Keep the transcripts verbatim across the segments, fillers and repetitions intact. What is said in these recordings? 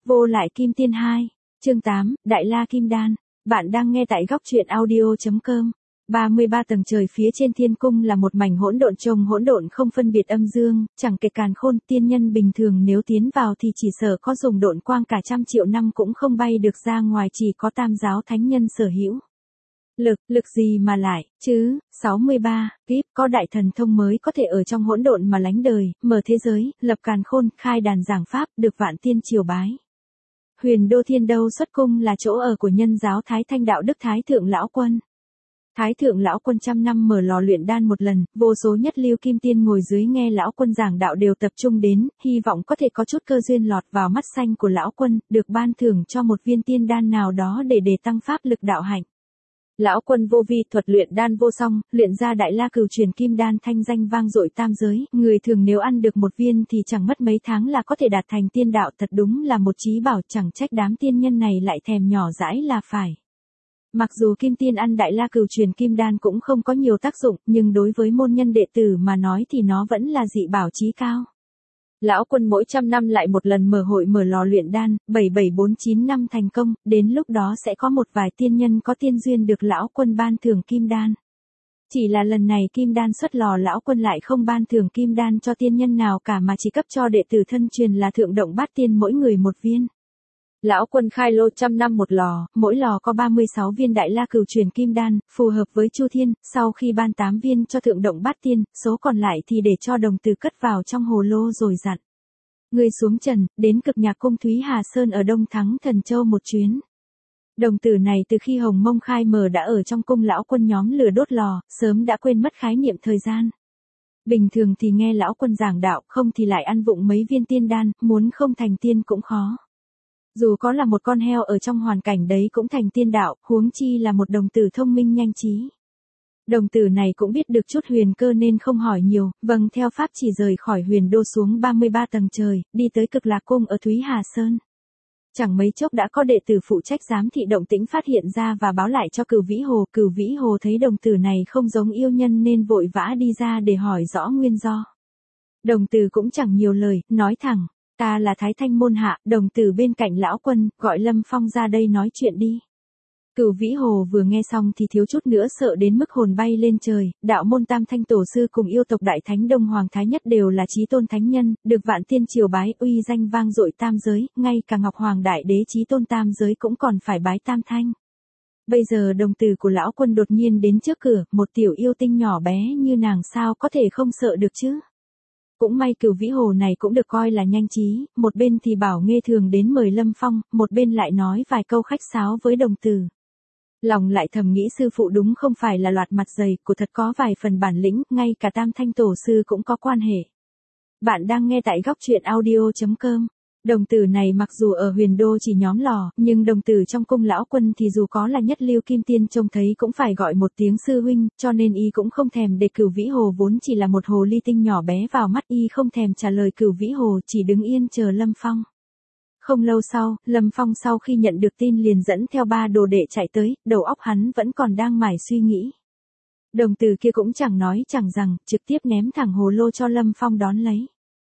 Vô lại kim tiên hai, chương tám, Đại La Kim Đan. Bạn đang nghe tại góc truyện audio chấm com. ba mươi ba tầng trời phía trên thiên cung là một mảnh hỗn độn trông hỗn độn không phân biệt âm dương, chẳng kể càn khôn. Tiên nhân bình thường nếu tiến vào thì chỉ sợ có dùng độn quang cả trăm triệu năm cũng không bay được ra ngoài, chỉ có tam giáo thánh nhân sở hữu. Lực, lực gì mà lại, chứ, sáu mươi ba, kíp, có đại thần thông mới có thể ở trong hỗn độn mà lánh đời, mở thế giới, lập càn khôn, khai đàn giảng pháp, được vạn tiên triều bái. Huyền Đô Thiên Đâu xuất cung là chỗ ở của nhân giáo Thái Thanh Đạo Đức Thái Thượng Lão Quân. Thái Thượng Lão Quân trăm năm mở lò luyện đan một lần, vô số nhất lưu kim tiên ngồi dưới nghe Lão Quân giảng đạo đều tập trung đến, hy vọng có thể có chút cơ duyên lọt vào mắt xanh của Lão Quân, được ban thưởng cho một viên tiên đan nào đó để để tăng pháp lực đạo hạnh. Lão Quân vô vi thuật luyện đan vô song, luyện ra Đại La Cửu Truyền Kim Đan thanh danh vang dội tam giới, người thường nếu ăn được một viên thì chẳng mất mấy tháng là có thể đạt thành tiên đạo, thật đúng là một chí bảo, chẳng trách đám tiên nhân này lại thèm nhỏ dãi là phải. Mặc dù kim tiên ăn Đại La Cửu Truyền Kim Đan cũng không có nhiều tác dụng, nhưng đối với môn nhân đệ tử mà nói thì nó vẫn là dị bảo chí cao. Lão Quân mỗi trăm năm lại một lần mở hội mở lò luyện đan, bảy bảy bốn chín năm thành công, đến lúc đó sẽ có một vài tiên nhân có tiên duyên được Lão Quân ban thưởng kim đan. Chỉ là lần này kim đan xuất lò Lão Quân lại không ban thưởng kim đan cho tiên nhân nào cả mà chỉ cấp cho đệ tử thân truyền là Thượng Động Bát Tiên mỗi người một viên. Lão Quân khai lô trăm năm một lò, mỗi lò có ba mươi sáu viên Đại La Cửu Truyền Kim Đan, phù hợp với Chu Thiên, sau khi ban tám viên cho Thượng Động Bát Tiên, số còn lại thì để cho đồng tử cất vào trong hồ lô rồi dặn. Người xuống trần, đến Cực Nhạc Cung Thúy Hà Sơn ở Đông Thắng Thần Châu một chuyến. Đồng tử này từ khi Hồng Mông khai mở đã ở trong cung Lão Quân nhóm lửa đốt lò, sớm đã quên mất khái niệm thời gian. Bình thường thì nghe Lão Quân giảng đạo, không thì lại ăn vụng mấy viên tiên đan, muốn không thành tiên cũng khó. Dù có là một con heo ở trong hoàn cảnh đấy cũng thành tiên đạo, huống chi là một đồng tử thông minh nhanh trí. Đồng tử này cũng biết được chút huyền cơ nên không hỏi nhiều, vâng theo pháp chỉ rời khỏi huyền đô xuống ba mươi ba tầng trời, đi tới Cực Lạc Cung ở Thúy Hà Sơn. Chẳng mấy chốc đã có đệ tử phụ trách giám thị động tĩnh phát hiện ra và báo lại cho Cửu Vĩ Hồ. Cửu Vĩ Hồ thấy đồng tử này không giống yêu nhân nên vội vã đi ra để hỏi rõ nguyên do. Đồng tử cũng chẳng nhiều lời, nói thẳng. Ta là Thái Thanh môn hạ, đồng tử bên cạnh Lão Quân, gọi Lâm Phong ra đây nói chuyện đi. Cửu Vĩ Hồ vừa nghe xong thì thiếu chút nữa sợ đến mức hồn bay lên trời, đạo môn Tam Thanh Tổ Sư cùng yêu tộc Đại Thánh Đông Hoàng Thái Nhất đều là chí tôn thánh nhân, được vạn tiên triều bái, uy danh vang dội tam giới, ngay cả Ngọc Hoàng Đại Đế chí tôn tam giới cũng còn phải bái Tam Thanh. Bây giờ đồng tử của Lão Quân đột nhiên đến trước cửa, một tiểu yêu tinh nhỏ bé như nàng sao có thể không sợ được chứ? Cũng may Cửu Vĩ Hồ này cũng được coi là nhanh trí, một bên thì bảo nghe thường đến mời Lâm Phong, một bên lại nói vài câu khách sáo với đồng tử. Lòng lại thầm nghĩ sư phụ đúng không phải là loạt mặt dày, của thật có vài phần bản lĩnh, ngay cả Tam Thanh Tổ Sư cũng có quan hệ. Bạn đang nghe tại góc truyện audio chấm com. Đồng tử này mặc dù ở huyền đô chỉ nhóm lò, nhưng đồng tử trong cung Lão Quân thì dù có là nhất lưu kim tiên trông thấy cũng phải gọi một tiếng sư huynh, cho nên y cũng không thèm để Cửu Vĩ Hồ vốn chỉ là một hồ ly tinh nhỏ bé vào mắt, y không thèm trả lời Cửu Vĩ Hồ, chỉ đứng yên chờ Lâm Phong. Không lâu sau, Lâm Phong sau khi nhận được tin liền dẫn theo ba đồ đệ chạy tới, đầu óc hắn vẫn còn đang mải suy nghĩ. Đồng tử kia cũng chẳng nói chẳng rằng, trực tiếp ném thẳng hồ lô cho Lâm Phong đón lấy.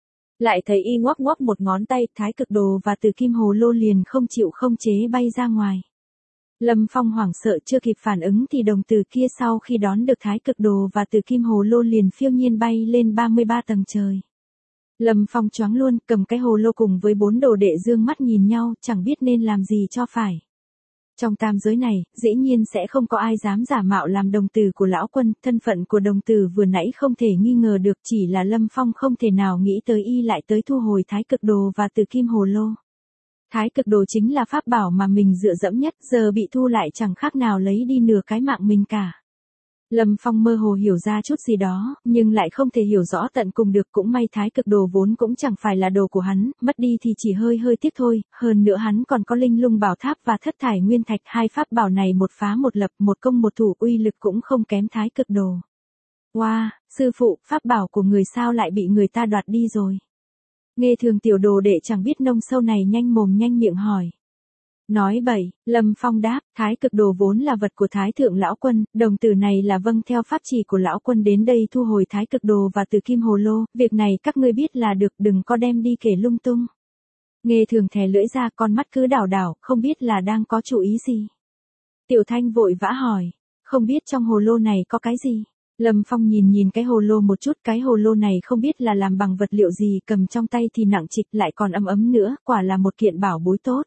Lại thấy y ngoắc ngoắc một ngón tay, Thái Cực Đồ và Từ Kim Hồ Lô liền không chịu không chế bay ra ngoài. Lâm Phong hoảng sợ chưa kịp phản ứng thì đồng tử kia sau khi đón được Thái Cực Đồ và Từ Kim Hồ Lô liền phiêu nhiên bay lên ba mươi ba tầng trời. Lâm Phong choáng luôn, cầm cái hồ lô cùng với bốn đồ đệ dương mắt nhìn nhau, chẳng biết nên làm gì cho phải. Trong tam giới này, dĩ nhiên sẽ không có ai dám giả mạo làm đồng tử của Lão Quân, thân phận của đồng tử vừa nãy không thể nghi ngờ được, chỉ là Lâm Phong không thể nào nghĩ tới y lại tới thu hồi Thái Cực Đồ và Từ Kim Hồ Lô. Thái Cực Đồ chính là pháp bảo mà mình dựa dẫm nhất, giờ bị thu lại chẳng khác nào lấy đi nửa cái mạng mình cả. Lâm Phong mơ hồ hiểu ra chút gì đó, nhưng lại không thể hiểu rõ tận cùng được, cũng may Thái Cực Đồ vốn cũng chẳng phải là đồ của hắn, mất đi thì chỉ hơi hơi tiếc thôi, hơn nữa hắn còn có Linh Lung Bảo Tháp và Thất Thải Nguyên Thạch, hai pháp bảo này một phá một lập, một công một thủ, uy lực cũng không kém Thái Cực Đồ. Wow, sư phụ, pháp bảo của người sao lại bị người ta đoạt đi rồi? Nghe thường tiểu đồ đệ chẳng biết nông sâu này nhanh mồm nhanh miệng hỏi. Nói bậy, Lâm Phong đáp, Thái Cực Đồ vốn là vật của Thái Thượng Lão Quân, đồng tử này là vâng theo pháp chỉ của Lão Quân đến đây thu hồi Thái Cực Đồ và Từ Kim Hồ Lô, việc này các ngươi biết là được, đừng có đem đi kể lung tung. Nghe thường thè lưỡi ra, con mắt cứ đảo đảo, không biết là đang có chủ ý gì. Tiểu Thanh vội vã hỏi, không biết trong hồ lô này có cái gì. Lâm Phong nhìn nhìn cái hồ lô một chút, cái hồ lô này không biết là làm bằng vật liệu gì, cầm trong tay thì nặng trịch lại còn ấm ấm nữa, quả là một kiện bảo bối tốt.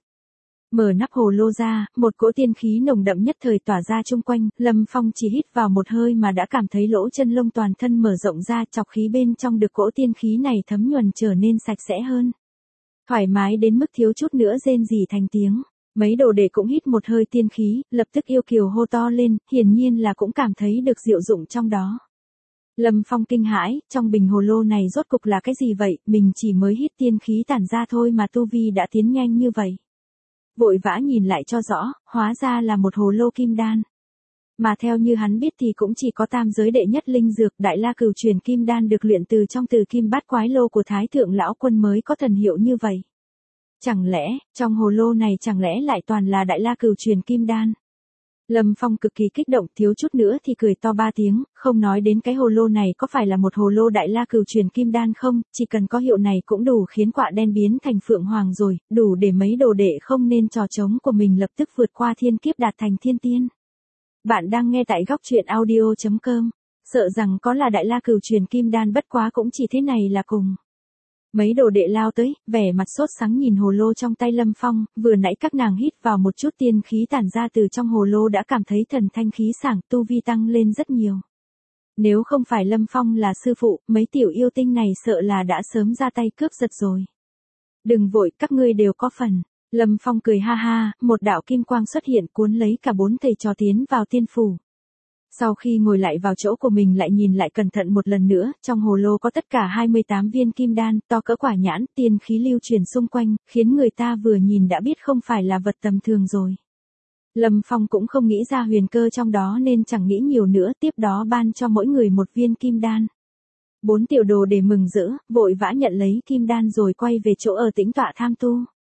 Mở nắp hồ lô ra, một cỗ tiên khí nồng đậm nhất thời tỏa ra chung quanh, Lâm Phong chỉ hít vào một hơi mà đã cảm thấy lỗ chân lông toàn thân mở rộng ra, chọc khí bên trong được cỗ tiên khí này thấm nhuần trở nên sạch sẽ hơn. Thoải mái đến mức thiếu chút nữa rên rỉ thành tiếng. Mấy đồ đệ cũng hít một hơi tiên khí, lập tức yêu kiều hô to lên, hiển nhiên là cũng cảm thấy được diệu dụng trong đó. Lâm Phong kinh hãi, trong bình hồ lô này rốt cục là cái gì vậy, mình chỉ mới hít tiên khí tản ra thôi mà tu vi đã tiến nhanh như vậy. Vội vã nhìn lại cho rõ, hóa ra là một hồ lô kim đan. Mà theo như hắn biết thì cũng chỉ có tam giới đệ nhất linh dược Đại La Cửu Truyền Kim Đan được luyện từ trong từ kim bát quái lô của Thái Thượng Lão Quân mới có thần hiệu như vậy. Chẳng lẽ, trong hồ lô này chẳng lẽ lại toàn là Đại La Cửu Truyền Kim Đan? Lâm Phong cực kỳ kích động, thiếu chút nữa thì cười to ba tiếng, không nói đến cái hồ lô này có phải là một hồ lô Đại La Cửu Truyền Kim Đan không, chỉ cần có hiệu này cũng đủ khiến quạ đen biến thành phượng hoàng rồi, đủ để mấy đồ đệ không nên trò trống của mình lập tức vượt qua thiên kiếp đạt thành thiên tiên. Bạn đang nghe tại góc truyện audio chấm com, sợ rằng có là Đại La Cửu Truyền Kim Đan bất quá cũng chỉ thế này là cùng. Mấy đồ đệ lao tới, vẻ mặt sốt sắng nhìn hồ lô trong tay Lâm Phong, vừa nãy các nàng hít vào một chút tiên khí tản ra từ trong hồ lô đã cảm thấy thần thanh khí sảng, tu vi tăng lên rất nhiều. Nếu không phải Lâm Phong là sư phụ, mấy tiểu yêu tinh này sợ là đã sớm ra tay cướp giật rồi. Đừng vội, các ngươi đều có phần. Lâm Phong cười ha ha, một đạo kim quang xuất hiện cuốn lấy cả bốn thầy trò tiến vào tiên phủ. Sau khi ngồi lại vào chỗ của mình lại nhìn lại cẩn thận một lần nữa, trong hồ lô có tất cả hai mươi tám viên kim đan, to cỡ quả nhãn, tiên khí lưu truyền xung quanh, khiến người ta vừa nhìn đã biết không phải là vật tầm thường rồi. Lâm Phong cũng không nghĩ ra huyền cơ trong đó nên chẳng nghĩ nhiều nữa, tiếp đó ban cho mỗi người một viên kim đan. Bốn tiểu đồ để mừng rỡ, vội vã nhận lấy kim đan rồi quay về chỗ ở tĩnh tọa tham tu.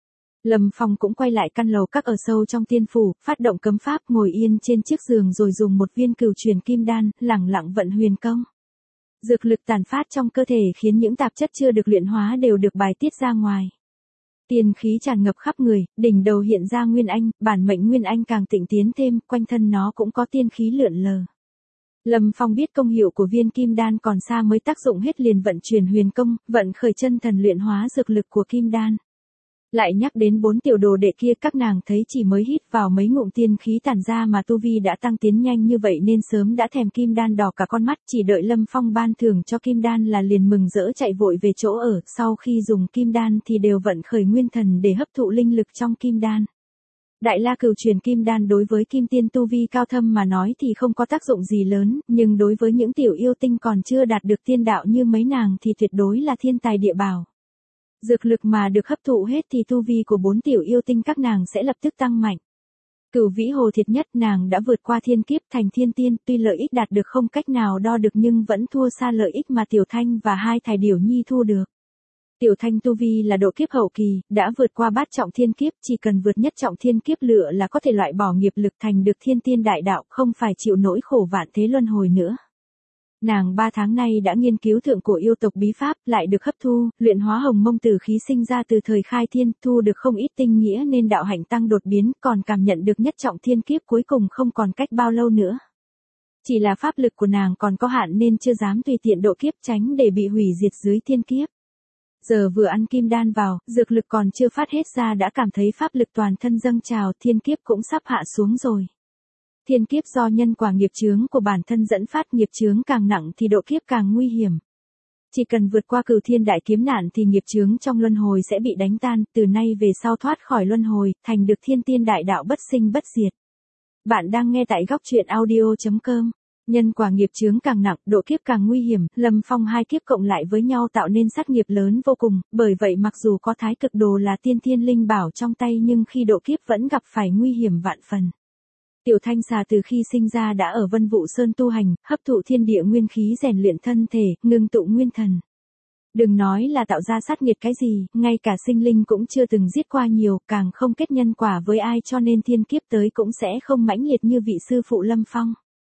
Lâm Phong cũng quay lại căn lầu các ở sâu trong tiên phủ, phát động cấm pháp ngồi yên trên chiếc giường rồi dùng một viên cửu truyền kim đan, lẳng lặng vận huyền công. Dược lực tản phát trong cơ thể khiến những tạp chất chưa được luyện hóa đều được bài tiết ra ngoài. Tiên khí tràn ngập khắp người, đỉnh đầu hiện ra Nguyên Anh, bản mệnh Nguyên Anh càng tịnh tiến thêm, quanh thân nó cũng có tiên khí lượn lờ. Lâm Phong biết công hiệu của viên kim đan còn xa mới tác dụng hết liền vận chuyển huyền công, vận khởi chân thần luyện hóa dược lực của kim đan. Lại nhắc đến bốn tiểu đồ đệ kia, các nàng thấy chỉ mới hít vào mấy ngụm tiên khí tản ra mà tu vi đã tăng tiến nhanh như vậy nên sớm đã thèm kim đan đỏ cả con mắt, chỉ đợi Lâm Phong ban thưởng cho kim đan là liền mừng rỡ chạy vội về chỗ ở, sau khi dùng kim đan thì đều vận khởi nguyên thần để hấp thụ linh lực trong kim đan. Đại La Cửu Truyền Kim Đan đối với kim tiên tu vi cao thâm mà nói thì không có tác dụng gì lớn, nhưng đối với những tiểu yêu tinh còn chưa đạt được tiên đạo như mấy nàng thì tuyệt đối là thiên tài địa bảo. Dược lực mà được hấp thụ hết thì tu vi của bốn tiểu yêu tinh các nàng sẽ lập tức tăng mạnh. Cửu Vĩ Hồ Thiệt Nhất nàng đã vượt qua thiên kiếp thành thiên tiên, tuy lợi ích đạt được không cách nào đo được nhưng vẫn thua xa lợi ích mà Tiểu Thanh và hai thải điểu nhi thu được. Tiểu Thanh tu vi là độ kiếp hậu kỳ, đã vượt qua bát trọng thiên kiếp, chỉ cần vượt nhất trọng thiên kiếp lựa là có thể loại bỏ nghiệp lực thành được thiên tiên đại đạo, không phải chịu nỗi khổ vạn thế luân hồi nữa. Nàng ba tháng nay đã nghiên cứu thượng cổ yêu tộc bí pháp, lại được hấp thu, luyện hóa hồng mông tử khí sinh ra từ thời khai thiên, thu được không ít tinh nghĩa nên đạo hạnh tăng đột biến, còn cảm nhận được nhất trọng thiên kiếp cuối cùng không còn cách bao lâu nữa. Chỉ là pháp lực của nàng còn có hạn nên chưa dám tùy tiện độ kiếp tránh để bị hủy diệt dưới thiên kiếp. Giờ vừa ăn kim đan vào, dược lực còn chưa phát hết ra đã cảm thấy pháp lực toàn thân dâng trào, thiên kiếp cũng sắp hạ xuống rồi. Thiên kiếp do nhân quả nghiệp chướng của bản thân dẫn phát, nghiệp chướng càng nặng thì độ kiếp càng nguy hiểm. Chỉ cần vượt qua cửu thiên đại kiếm nạn thì nghiệp chướng trong luân hồi sẽ bị đánh tan, từ nay về sau thoát khỏi luân hồi, thành được thiên tiên đại đạo bất sinh bất diệt. Bạn đang nghe tại góc truyện audio chấm com. Nhân quả nghiệp chướng càng nặng, độ kiếp càng nguy hiểm, Lâm Phong hai kiếp cộng lại với nhau tạo nên sát nghiệp lớn vô cùng, bởi vậy mặc dù có thái cực đồ là tiên thiên linh bảo trong tay nhưng khi độ kiếp vẫn gặp phải nguy hiểm vạn phần. Tiểu Thanh xà từ khi sinh ra đã ở Vân Vũ Sơn tu hành, hấp thụ thiên địa nguyên khí rèn luyện thân thể, ngưng tụ nguyên thần. Đừng nói là tạo ra sát nghiệt cái gì, ngay cả sinh linh cũng chưa từng giết qua nhiều, càng không kết nhân quả với ai cho nên thiên kiếp tới cũng sẽ không mãnh liệt như vị sư phụ Lâm Phong.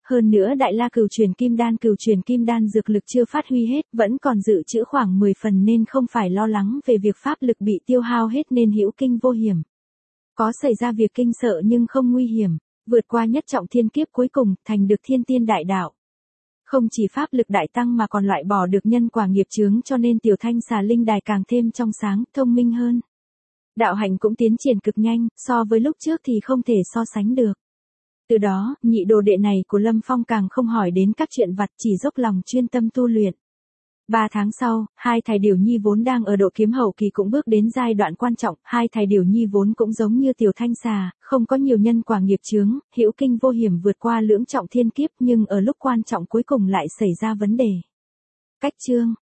Hơn nữa Đại La Cửu Truyền Kim Đan Cửu Truyền Kim Đan dược lực chưa phát huy hết, vẫn còn dự trữ khoảng mười phần nên không phải lo lắng về việc pháp lực bị tiêu hao hết nên hữu kinh vô hiểm. Có xảy ra việc kinh sợ nhưng không nguy hiểm, vượt qua nhất trọng thiên kiếp cuối cùng, thành được thiên tiên đại đạo. Không chỉ pháp lực đại tăng mà còn loại bỏ được nhân quả nghiệp chướng, cho nên tiểu thanh xà linh đài càng thêm trong sáng, thông minh hơn. Đạo hạnh cũng tiến triển cực nhanh, so với lúc trước thì không thể so sánh được. Từ đó, nhị đồ đệ này của Lâm Phong càng không hỏi đến các chuyện vặt, chỉ dốc lòng chuyên tâm tu luyện. Ba tháng sau, hai thầy Điểu Nhi vốn đang ở độ kiếm hậu kỳ cũng bước đến giai đoạn quan trọng, hai thầy Điểu Nhi vốn cũng giống như tiểu thanh xà, không có nhiều nhân quả nghiệp chướng, hữu kinh vô hiểm vượt qua lưỡng trọng thiên kiếp, nhưng ở lúc quan trọng cuối cùng lại xảy ra vấn đề. Cách chương